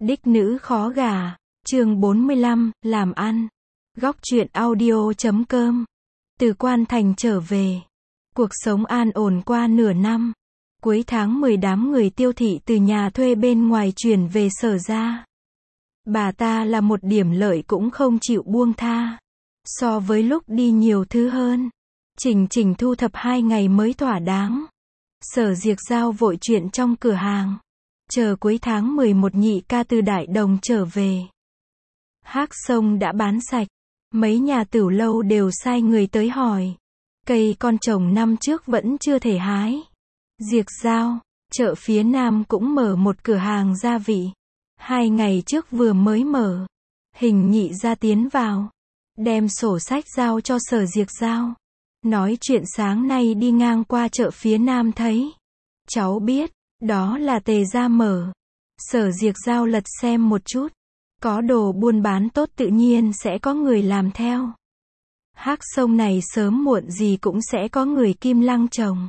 Đích nữ khó gả, chương 45, làm ăn. Góc truyện audio.com. Từ Quan Thành trở về. Cuộc sống an ổn qua nửa năm. Cuối tháng 10 đám người Tiêu thị từ nhà thuê bên ngoài chuyển về Sở ra. Bà ta là một điểm lợi cũng không chịu buông tha. So với lúc đi nhiều thứ hơn. Chỉnh thu thập 2 ngày mới thỏa đáng. Sở Diệc giao vội chuyện trong cửa hàng. Chờ cuối tháng 11 nhị ca từ Đại Đồng trở về. Hác sông đã bán sạch. Mấy nhà tửu lâu đều sai người tới hỏi. Cây con trồng năm trước vẫn chưa thể hái. Diệc giao, chợ phía Nam cũng mở một cửa hàng gia vị. 2 ngày trước vừa mới mở. Hình nhị ra tiến vào. Đem sổ sách giao cho Sở Diệc giao. Nói chuyện sáng nay đi ngang qua chợ phía Nam thấy. Cháu biết. Đó là Tề gia mở. Sở Diệc giao lật xem một chút. Có đồ buôn bán tốt tự nhiên sẽ có người làm theo. Hác sông này sớm muộn gì cũng sẽ có người kim lăng trồng.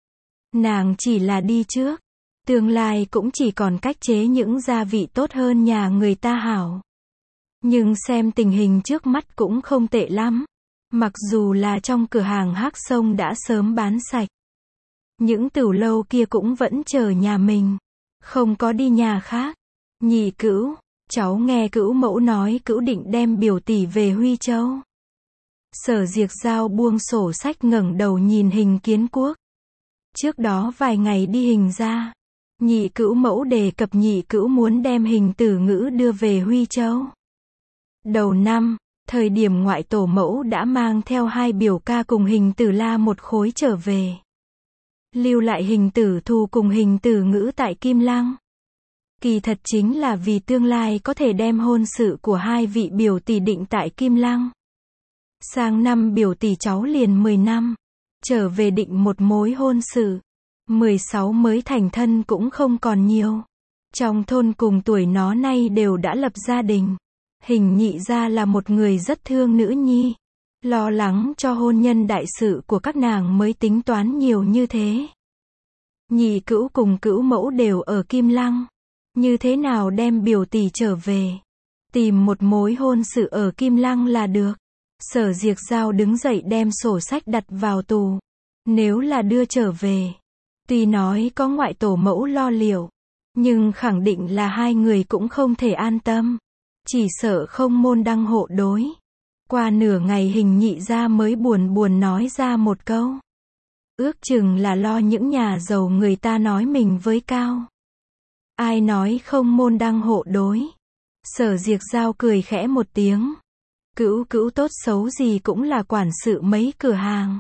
Nàng chỉ là đi trước. Tương lai cũng chỉ còn cách chế những gia vị tốt hơn nhà người ta hảo. Nhưng xem tình hình trước mắt cũng không tệ lắm. Mặc dù là trong cửa hàng Hác sông đã sớm bán sạch. Những tửu lâu kia cũng vẫn chờ nhà mình. Không có đi nhà khác. Nhị cữu, cháu nghe cữu mẫu nói cữu định đem biểu tỷ về Huy Châu. Sở Diệc giao buông sổ sách ngẩng đầu nhìn Hình Kiến Quốc. Trước đó vài ngày đi Hình ra. Nhị cữu mẫu đề cập nhị cữu muốn đem Hình Tử Ngữ đưa về Huy Châu. Đầu năm, thời điểm ngoại tổ mẫu đã mang theo 2 biểu ca cùng Hình Tử La một khối trở về. Lưu lại Hình Tử Thù cùng Hình Tử Ngữ tại Kim Lăng. Kỳ thật chính là vì tương lai có thể đem hôn sự của 2 vị biểu tỷ định tại Kim Lăng. Sang năm biểu tỷ cháu liền 10 năm. Trở về định một mối hôn sự. 16 mới thành thân cũng không còn nhiều. Trong thôn cùng tuổi nó nay đều đã lập gia đình. Hình nhị ra là một người rất thương nữ nhi. Lo lắng cho hôn nhân đại sự của các nàng mới tính toán nhiều như thế. Nhị cữu cùng cữu mẫu đều ở Kim Lăng. Như thế nào đem biểu tỷ trở về? Tìm một mối hôn sự ở Kim Lăng là được. Sở Diệc giao đứng dậy đem sổ sách đặt vào tù. Nếu là đưa trở về. Tuy nói có ngoại tổ mẫu lo liệu. Nhưng khẳng định là 2 người cũng không thể an tâm. Chỉ sợ không môn đăng hộ đối. Qua nửa ngày Hình nhị ra mới buồn nói ra một câu. Ước chừng là lo những nhà giàu người ta nói mình với cao. Ai nói không môn đăng hộ đối. Sở Diệc giao cười khẽ một tiếng. Cữu tốt xấu gì cũng là quản sự mấy cửa hàng.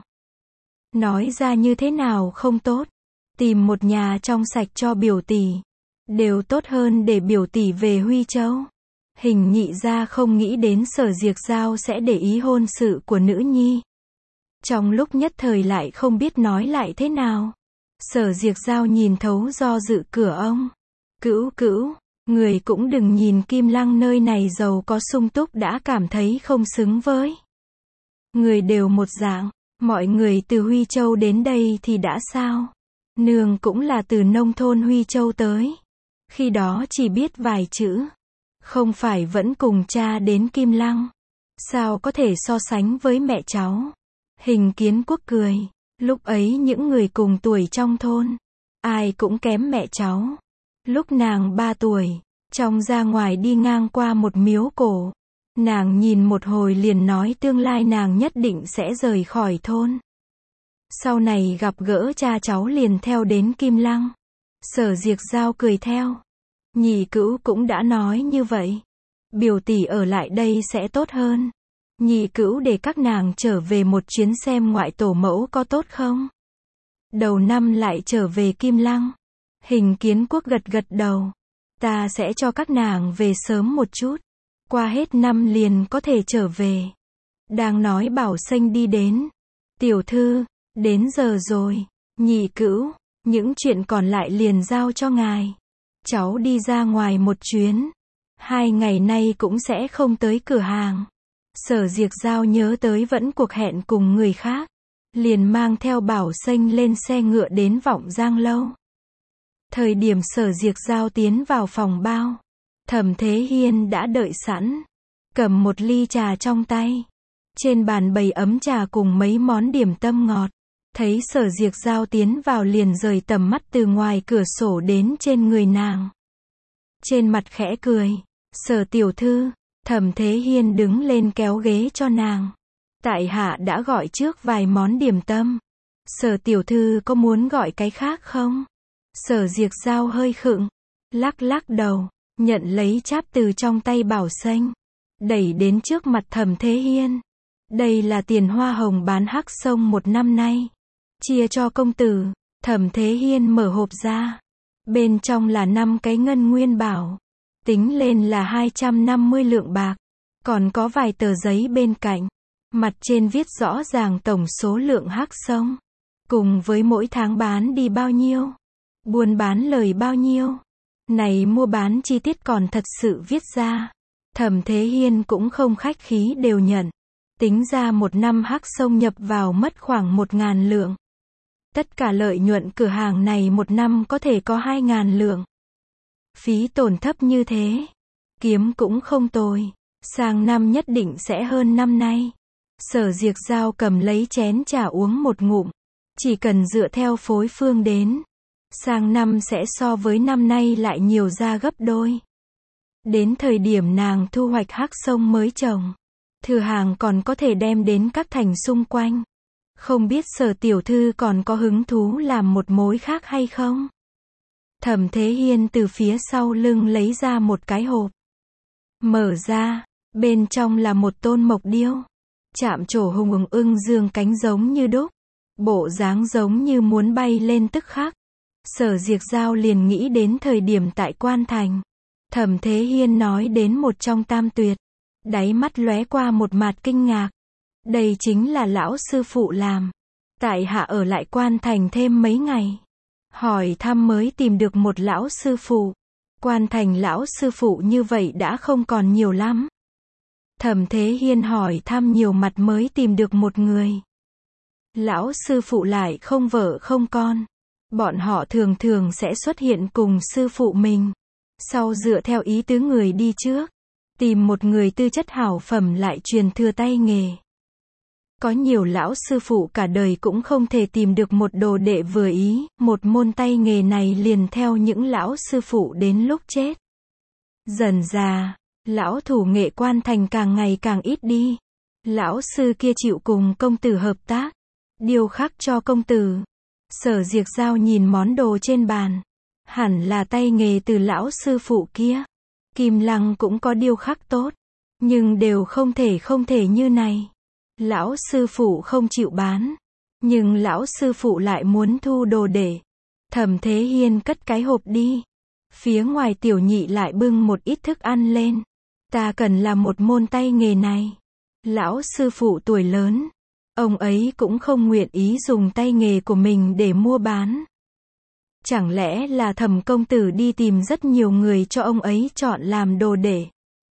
Nói ra như thế nào không tốt. Tìm một nhà trong sạch cho biểu tỷ. Đều tốt hơn để biểu tỷ về Huy Châu. Hình nhị ra không nghĩ đến Sở Diệc giao sẽ để ý hôn sự của nữ nhi. Trong lúc nhất thời lại không biết nói lại thế nào. Sở Diệc giao nhìn thấu do dự cửa ông. Cữu, người cũng đừng nhìn Kim Lăng nơi này giàu có sung túc đã cảm thấy không xứng với. Người đều một dạng, mọi người từ Huy Châu đến đây thì đã sao? Nương cũng là từ nông thôn Huy Châu tới. Khi đó chỉ biết vài chữ. Không phải vẫn cùng cha đến Kim Lăng. Sao có thể so sánh với mẹ cháu? Hình Kiến Quốc cười. Lúc ấy những người cùng tuổi trong thôn. Ai cũng kém mẹ cháu. Lúc nàng 3 tuổi. Trong ra ngoài đi ngang qua một miếu cổ. Nàng nhìn một hồi liền nói tương lai nàng nhất định sẽ rời khỏi thôn. Sau này gặp gỡ cha cháu liền theo đến Kim Lăng. Sở Diệc giao cười theo. Nhị cữu cũng đã nói như vậy. Biểu tỷ ở lại đây sẽ tốt hơn. Nhị cữu để các nàng trở về một chuyến xem ngoại tổ mẫu có tốt không. Đầu năm lại trở về Kim Lăng. Hình Kiến Quốc gật đầu. Ta sẽ cho các nàng về sớm một chút. Qua hết năm liền có thể trở về. Đang nói Bảo Xanh đi đến. Tiểu thư, đến giờ rồi. Nhị cữu, những chuyện còn lại liền giao cho ngài. Cháu đi ra ngoài một chuyến. 2 ngày nay cũng sẽ không tới cửa hàng. Sở Diệc giao nhớ tới vẫn cuộc hẹn cùng người khác. Liền mang theo Bảo Xanh lên xe ngựa đến Vọng Giang lâu. Thời điểm Sở Diệc giao tiến vào phòng bao. Thẩm Thế Hiên đã đợi sẵn, cầm một ly trà trong tay. Trên bàn bày ấm trà cùng mấy món điểm tâm ngọt. Thấy Sở Diệc Giao tiến vào liền rời tầm mắt từ ngoài cửa sổ đến trên người nàng. Trên mặt khẽ cười, Sở tiểu thư, Thẩm Thế Hiên đứng lên kéo ghế cho nàng. Tại hạ đã gọi trước vài món điểm tâm. Sở tiểu thư có muốn gọi cái khác không? Sở Diệc Giao hơi khựng, lắc lắc đầu, nhận lấy cháp từ trong tay Bảo Xênh, đẩy đến trước mặt Thẩm Thế Hiên. Đây là tiền hoa hồng bán hắc sông 1 năm nay. Chia cho công tử. Thẩm Thế Hiên mở hộp ra. Bên trong là 5 cái ngân nguyên bảo. Tính lên là 250 lượng bạc. Còn có vài tờ giấy bên cạnh. Mặt trên viết rõ ràng tổng số lượng hắc sông. Cùng với mỗi tháng bán đi bao nhiêu. Buôn bán lời bao nhiêu. Này mua bán chi tiết còn thật sự viết ra. Thẩm Thế Hiên cũng không khách khí đều nhận. Tính ra 1 năm hắc sông nhập vào mất khoảng 1.000 lượng. Tất cả lợi nhuận cửa hàng này 1 năm có thể có 2.000 lượng. Phí tổn thấp như thế. Kiếm cũng không tồi. Sang năm nhất định sẽ hơn năm nay. Sở Diệc Giao cầm lấy chén trà uống một ngụm. Chỉ cần dựa theo phối phương đến. Sang năm sẽ so với năm nay lại nhiều ra gấp đôi. Đến thời điểm nàng thu hoạch hắc sông mới trồng. Thừa hàng còn có thể đem đến các thành xung quanh. Không biết Sở tiểu thư còn có hứng thú làm một mối khác hay không? Thẩm Thế Hiên từ phía sau lưng lấy ra một cái hộp. Mở ra, bên trong là một tôn mộc điêu. Chạm trổ hùng ưng dương cánh giống như đúc. Bộ dáng giống như muốn bay lên tức khắc. Sở Diệc Giao liền nghĩ đến thời điểm tại Quan Thành. Thẩm Thế Hiên nói đến một trong tam tuyệt. Đáy mắt lóe qua một mạt kinh ngạc. Đây chính là lão sư phụ làm. Tại hạ ở lại Quan Thành thêm mấy ngày. Hỏi thăm mới tìm được một lão sư phụ. Quan Thành lão sư phụ như vậy đã không còn nhiều lắm. Thẩm Thế Hiên hỏi thăm nhiều mặt mới tìm được một người. Lão sư phụ lại không vợ không con. Bọn họ thường thường sẽ xuất hiện cùng sư phụ mình. Sau dựa theo ý tứ người đi trước. Tìm một người tư chất hảo phẩm lại truyền thừa tay nghề. Có nhiều lão sư phụ cả đời cũng không thể tìm được một đồ đệ vừa ý, một môn tay nghề này liền theo những lão sư phụ đến lúc chết. Dần dà, lão thủ nghệ Quan Thành càng ngày càng ít đi. Lão sư kia chịu cùng công tử hợp tác, điêu khắc cho công tử. Sở Diệc Giao nhìn món đồ trên bàn. Hẳn là tay nghề từ lão sư phụ kia. Kim Lăng cũng có điêu khắc tốt, nhưng đều không thể như này. Lão sư phụ không chịu bán, nhưng lão sư phụ lại muốn thu đồ để. Thẩm Thế Hiên cất cái hộp đi. Phía ngoài tiểu nhị lại bưng một ít thức ăn lên. Ta cần là một môn tay nghề này. Lão sư phụ tuổi lớn, ông ấy cũng không nguyện ý dùng tay nghề của mình để mua bán. Chẳng lẽ là Thẩm công tử đi tìm rất nhiều người cho ông ấy chọn làm đồ để.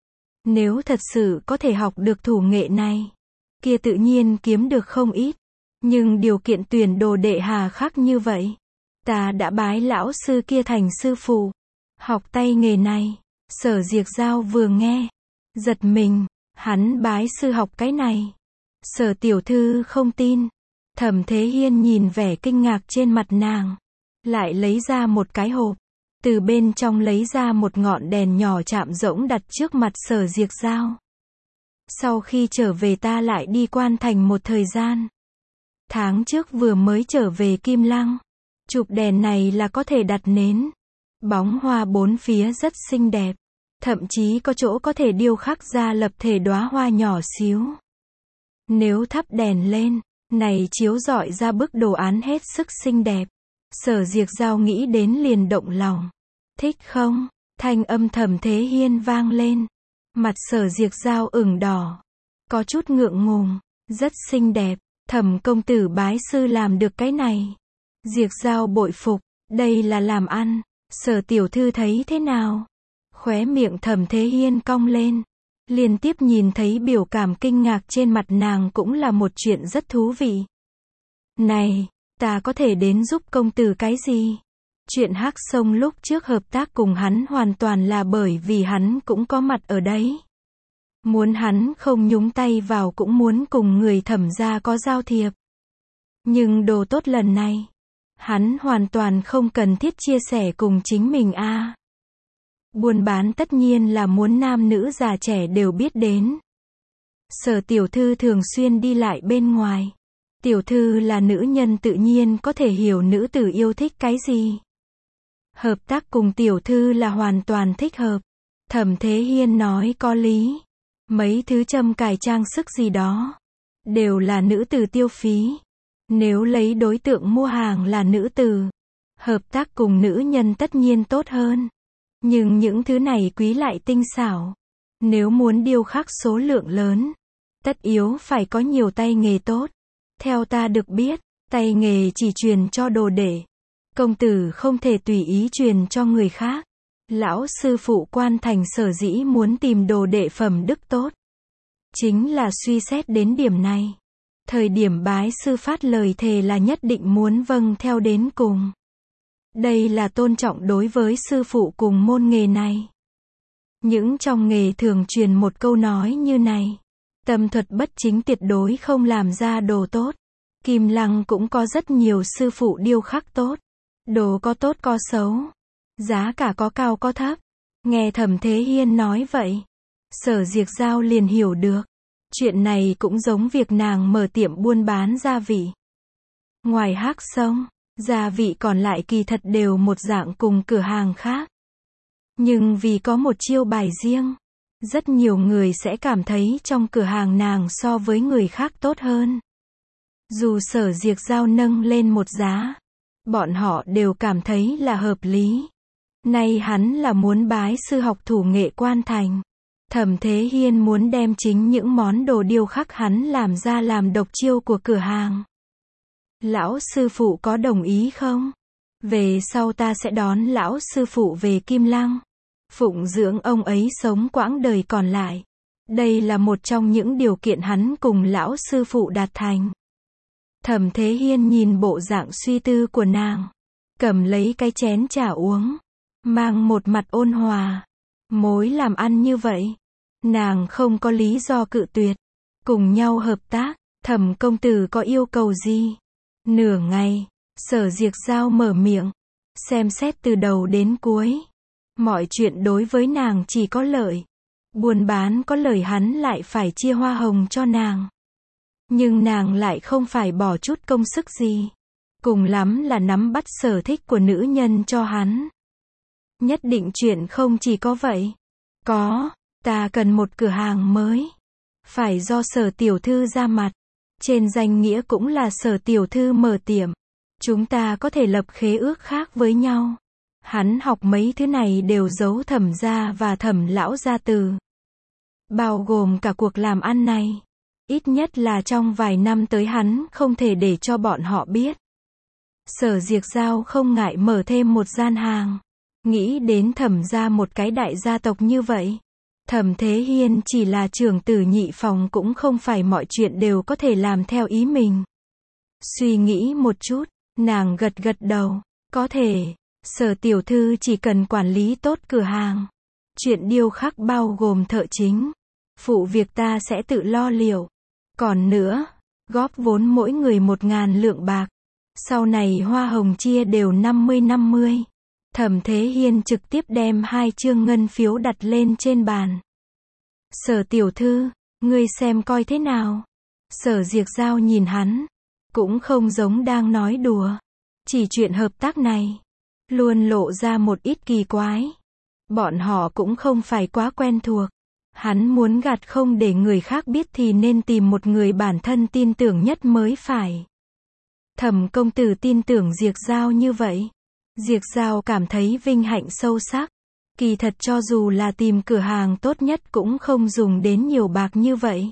Nếu thật sự có thể học được thủ nghệ này, kia tự nhiên kiếm được không ít. Nhưng điều kiện tuyển đồ đệ hà khắc như vậy. Ta đã bái lão sư kia thành sư phụ. Học tay nghề này. Sở Diệc Giao vừa nghe, giật mình, hắn bái sư học cái này. Sở tiểu thư không tin. Thẩm Thế Hiên nhìn vẻ kinh ngạc trên mặt nàng. Lại lấy ra một cái hộp. Từ bên trong lấy ra một ngọn đèn nhỏ chạm rỗng đặt trước mặt Sở Diệc Giao. Sau khi trở về ta lại đi Quan Thành một thời gian. Tháng trước vừa mới trở về Kim Lăng. Chụp đèn này là có thể đặt nến. Bóng hoa bốn phía rất xinh đẹp. Thậm chí có chỗ có thể điêu khắc ra lập thể đóa hoa nhỏ xíu. Nếu thắp đèn lên, này chiếu rọi ra bức đồ án hết sức xinh đẹp. Sở Diệc Giao nghĩ đến liền động lòng. Thích không? Thanh âm Thẩm Thế Hiên vang lên. Mặt Sở Diệc Giao ửng đỏ. Có chút ngượng ngùng. Rất xinh đẹp. Thẩm công tử bái sư làm được cái này. Diệc Giao bội phục. Đây là làm ăn. Sở tiểu thư thấy thế nào? Khóe miệng Thẩm Thế Hiên cong lên. Liên tiếp nhìn thấy biểu cảm kinh ngạc trên mặt nàng cũng là một chuyện rất thú vị. Này, ta có thể đến giúp công tử cái gì? Chuyện Hắc Sông lúc trước hợp tác cùng hắn hoàn toàn là bởi vì hắn cũng có mặt ở đấy. Muốn hắn không nhúng tay vào cũng muốn cùng người Thẩm gia có giao thiệp. Nhưng đồ tốt lần này, hắn hoàn toàn không cần thiết chia sẻ cùng chính mình a. Buôn bán tất nhiên là muốn nam nữ già trẻ đều biết đến. Sở tiểu thư thường xuyên đi lại bên ngoài. Tiểu thư là nữ nhân tự nhiên có thể hiểu nữ tử yêu thích cái gì. Hợp tác cùng tiểu thư là hoàn toàn thích hợp. Thẩm Thế Hiên nói có lý. Mấy thứ châm cài trang sức gì đó, đều là nữ tử tiêu phí. Nếu lấy đối tượng mua hàng là nữ tử, hợp tác cùng nữ nhân tất nhiên tốt hơn. Nhưng những thứ này quý lại tinh xảo. Nếu muốn điêu khắc số lượng lớn, tất yếu phải có nhiều tay nghề tốt. Theo ta được biết, tay nghề chỉ truyền cho đồ đệ. Công tử không thể tùy ý truyền cho người khác. Lão sư phụ Quan Thành sở dĩ muốn tìm đồ đệ phẩm đức tốt, chính là suy xét đến điểm này. Thời điểm bái sư phát lời thề là nhất định muốn vâng theo đến cùng. Đây là tôn trọng đối với sư phụ cùng môn nghề này. Những trong nghề thường truyền một câu nói như này. Tâm thuật bất chính tuyệt đối không làm ra đồ tốt. Kim Lăng cũng có rất nhiều sư phụ điêu khắc tốt. Đồ có tốt có xấu. Giá cả có cao có thấp. Nghe Thẩm Thế Hiên nói vậy, Sở Diệc Giao liền hiểu được. Chuyện này cũng giống việc nàng mở tiệm buôn bán gia vị. Ngoài Hắc Sông, gia vị còn lại kỳ thật đều một dạng cùng cửa hàng khác. Nhưng vì có một chiêu bài riêng, rất nhiều người sẽ cảm thấy trong cửa hàng nàng so với người khác tốt hơn. Dù Sở Diệc Giao nâng lên một giá, bọn họ đều cảm thấy là hợp lý. Nay hắn là muốn bái sư học thủ nghệ Quan Thành. Thẩm Thế Hiên muốn đem chính những món đồ điêu khắc hắn làm ra làm độc chiêu của cửa hàng. Lão sư phụ có đồng ý không? Về sau ta sẽ đón lão sư phụ về Kim Lăng, phụng dưỡng ông ấy sống quãng đời còn lại. Đây là một trong những điều kiện hắn cùng lão sư phụ đạt thành. Thẩm Thế Hiên nhìn bộ dạng suy tư của nàng, cầm lấy cái chén trà uống, mang một mặt ôn hòa. Mối làm ăn như vậy, nàng không có lý do cự tuyệt. Cùng nhau hợp tác, Thẩm công tử có yêu cầu gì? Nửa ngày, Sở Diệc Giao mở miệng, xem xét từ đầu đến cuối. Mọi chuyện đối với nàng chỉ có lợi. Buôn bán có lời hắn lại phải chia hoa hồng cho nàng. Nhưng nàng lại không phải bỏ chút công sức gì. Cùng lắm là nắm bắt sở thích của nữ nhân cho hắn. Nhất định chuyện không chỉ có vậy. Có, ta cần một cửa hàng mới. Phải do Sở tiểu thư ra mặt. Trên danh nghĩa cũng là Sở tiểu thư mở tiệm. Chúng ta có thể lập khế ước khác với nhau. Hắn học mấy thứ này đều giấu Thẩm gia và Thẩm lão gia từ. Bao gồm cả cuộc làm ăn này. Ít nhất là trong vài năm tới hắn không thể để cho bọn họ biết. Sở Diệc Giao không ngại mở thêm một gian hàng. Nghĩ đến Thẩm gia một cái đại gia tộc như vậy. Thẩm Thế Hiên chỉ là trưởng tử nhị phòng cũng không phải mọi chuyện đều có thể làm theo ý mình. Suy nghĩ một chút, nàng gật gật đầu. Có thể, Sở tiểu thư chỉ cần quản lý tốt cửa hàng. Chuyện điêu khắc bao gồm thợ chính. Phụ việc ta sẽ tự lo liệu. Còn nữa, góp vốn mỗi người 1.000 lượng bạc. Sau này hoa hồng chia đều 50-50. Thẩm Thế Hiên trực tiếp đem 2 chương ngân phiếu đặt lên trên bàn. Sở tiểu thư, ngươi xem coi thế nào. Sở Diệc Giao nhìn hắn, cũng không giống đang nói đùa. Chỉ chuyện hợp tác này, luôn lộ ra một ít kỳ quái. Bọn họ cũng không phải quá quen thuộc. Hắn muốn gạt không để người khác biết thì nên tìm một người bản thân tin tưởng nhất mới phải. Thẩm công tử tin tưởng Diệc Giao như vậy. Diệc Giao cảm thấy vinh hạnh sâu sắc. Kỳ thật cho dù là tìm cửa hàng tốt nhất cũng không dùng đến nhiều bạc như vậy.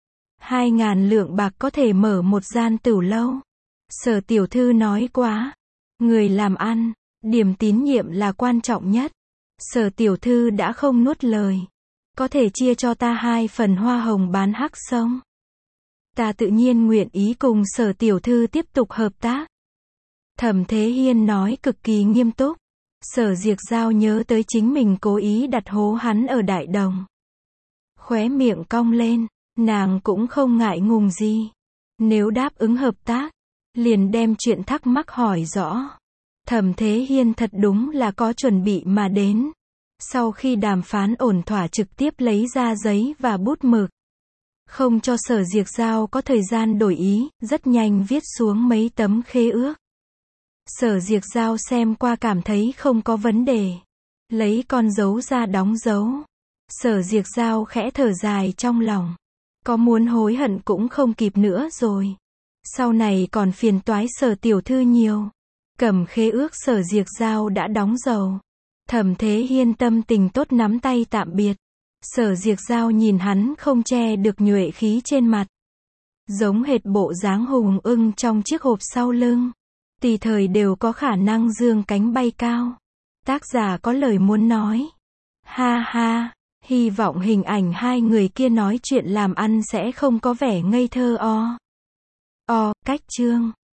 2.000 lượng bạc có thể mở một gian tửu lâu. Sở tiểu thư nói quá. Người làm ăn, điểm tín nhiệm là quan trọng nhất. Sở tiểu thư đã không nuốt lời. Có thể chia cho ta 2 phần hoa hồng bán Hắc Sông. Ta tự nhiên nguyện ý cùng Sở tiểu thư tiếp tục hợp tác. Thẩm Thế Hiên nói cực kỳ nghiêm túc. Sở Diệc Giao nhớ tới chính mình cố ý đặt hố hắn ở Đại Đồng. Khóe miệng cong lên, nàng cũng không ngại ngùng gì. Nếu đáp ứng hợp tác, liền đem chuyện thắc mắc hỏi rõ. Thẩm Thế Hiên thật đúng là có chuẩn bị mà đến. Sau khi đàm phán ổn thỏa trực tiếp lấy ra giấy và bút mực. Không cho Sở Diệc Giao có thời gian đổi ý, rất nhanh viết xuống mấy tấm khế ước. Sở Diệc Giao xem qua cảm thấy không có vấn đề. Lấy con dấu ra đóng dấu. Sở Diệc Giao khẽ thở dài trong lòng. Có muốn hối hận cũng không kịp nữa rồi. Sau này còn phiền toái Sở tiểu thư nhiều. Cầm khế ước Sở Diệc Giao đã đóng dấu. Thẩm Thế Hiên tâm tình tốt nắm tay tạm biệt. Sở Diệc Giao nhìn hắn không che được nhuệ khí trên mặt. Giống hệt bộ dáng hùng ưng trong chiếc hộp sau lưng. Tùy thời đều có khả năng dương cánh bay cao. Tác giả có lời muốn nói. Ha ha, hy vọng hình ảnh hai người kia nói chuyện làm ăn sẽ không có vẻ ngây thơ o. Cách chương